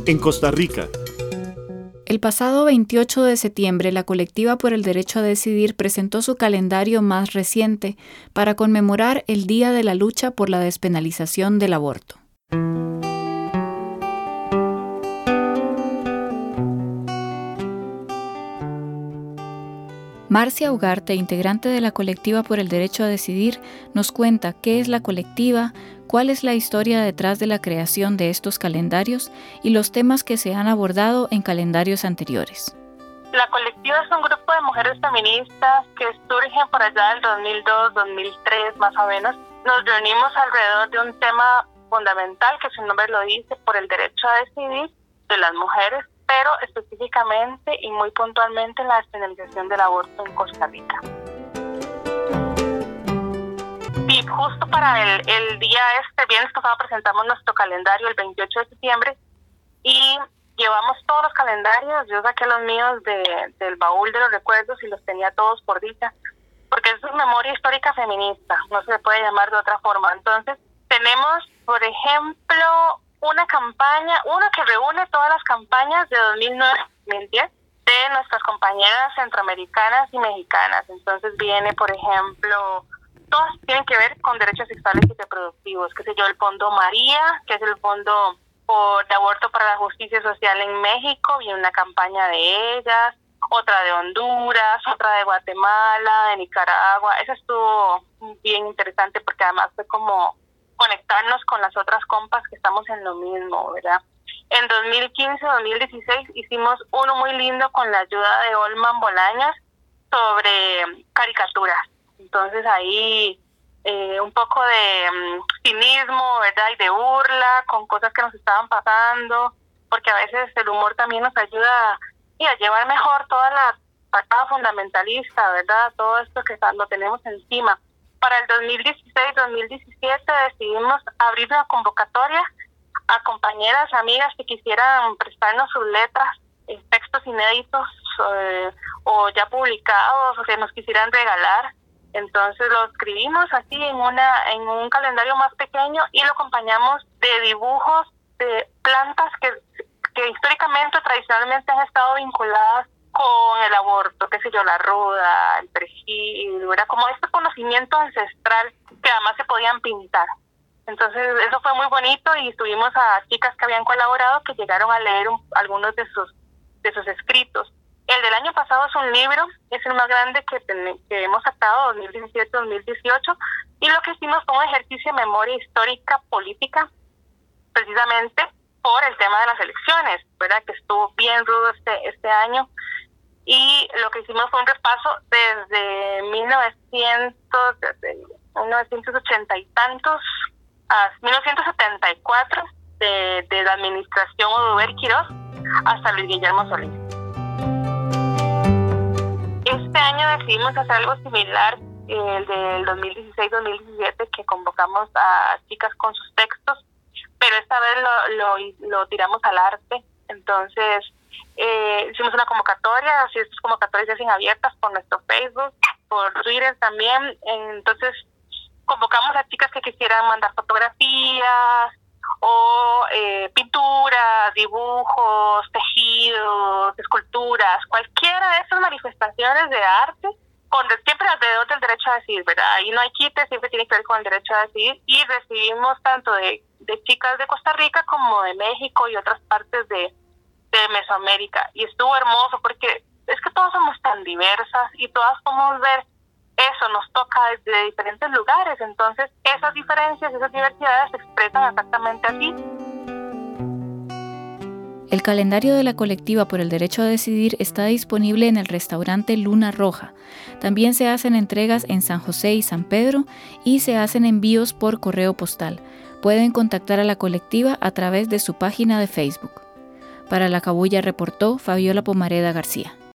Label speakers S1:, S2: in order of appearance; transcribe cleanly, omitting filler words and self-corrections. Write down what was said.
S1: en Costa Rica.
S2: El pasado 28 de septiembre, la Colectiva por el Derecho a Decidir presentó su calendario más reciente para conmemorar el Día de la Lucha por la Despenalización del Aborto. Marcia Ugarte, integrante de la Colectiva por el Derecho a Decidir, nos cuenta qué es la colectiva, cuál es la historia detrás de la creación de estos calendarios y los temas que se han abordado en calendarios anteriores.
S3: La colectiva es un grupo de mujeres feministas que surgen por allá del 2002, 2003 más o menos. Nos reunimos alrededor de un tema fundamental que su nombre lo dice, por el derecho a decidir de las mujeres, pero específicamente y muy puntualmente en la despenalización del aborto en Costa Rica. Y justo para el día viernes pasado presentamos nuestro calendario el 28 de septiembre y llevamos todos los calendarios. Yo saqué los míos del baúl de los recuerdos y los tenía todos por dicha, porque eso es memoria histórica feminista, no se puede llamar de otra forma. Entonces tenemos, por ejemplo, una campaña, uno que reúne todas las campañas de 2009-2010 de nuestras compañeras centroamericanas y mexicanas. Entonces viene, por ejemplo, todas tienen que ver con derechos sexuales y reproductivos, qué sé yo, el Fondo María, que es el Fondo de Aborto para la Justicia Social en México, viene una campaña de ellas, otra de Honduras, otra de Guatemala, de Nicaragua. Eso estuvo bien interesante porque además fue como conectarnos con las otras compas que estamos en lo mismo, ¿verdad? En 2015-2016 hicimos uno muy lindo con la ayuda de Olman Bolaños sobre caricaturas. Entonces ahí un poco de cinismo, ¿verdad? Y de burla con cosas que nos estaban pasando, porque a veces el humor también nos ayuda a llevar mejor toda la patada fundamentalista, ¿verdad? Todo esto que lo tenemos encima. Para el 2016-2017 decidimos abrir una convocatoria a compañeras, amigas que quisieran prestarnos sus letras, textos inéditos o ya publicados o que nos quisieran regalar. Entonces lo escribimos así en un calendario más pequeño y lo acompañamos de dibujos de plantas que históricamente o tradicionalmente han estado vinculadas con el aborto, qué sé yo, la ruda, el perejil, era como este conocimiento ancestral que además se podían pintar. Entonces eso fue muy bonito y tuvimos a chicas que habían colaborado que llegaron a leer algunos de sus escritos. El del año pasado es un libro, es el más grande que hemos sacado, 2017-2018, y lo que hicimos fue un ejercicio de memoria histórica política, precisamente por el tema de las elecciones, ¿verdad? Que estuvo bien rudo este año. Y lo que hicimos fue un repaso desde 1980 y tantos a 1974 de la administración Oduber Quirós hasta Luis Guillermo Solís. Este año decidimos hacer algo similar, el del 2016-2017, que convocamos a chicas con sus textos, pero esta vez lo tiramos al arte. Entonces hicimos una convocatoria, así estas convocatorias se hacen abiertas por nuestro Facebook, por Twitter también. Entonces convocamos a chicas que quisieran mandar fotografías o pinturas, dibujos, tejidos, esculturas, cualquiera de esas manifestaciones de arte, siempre alrededor del derecho a decidir, ¿verdad? Ahí no hay quite, siempre tiene que ver con el derecho a decidir, y recibimos tanto de chicas de Costa Rica como de México y otras partes de Mesoamérica, y estuvo hermoso porque es que todas somos tan diversas y todas podemos ver eso, nos toca desde diferentes lugares, entonces esas diferencias, esas diversidades se expresan exactamente así.
S2: El calendario de la Colectiva por el Derecho a Decidir está disponible en el restaurante Luna Roja. También se hacen entregas en San José y San Pedro y se hacen envíos por correo postal. Pueden contactar a la colectiva a través de su página de Facebook. Para La Cabulla reportó Fabiola Pomareda García.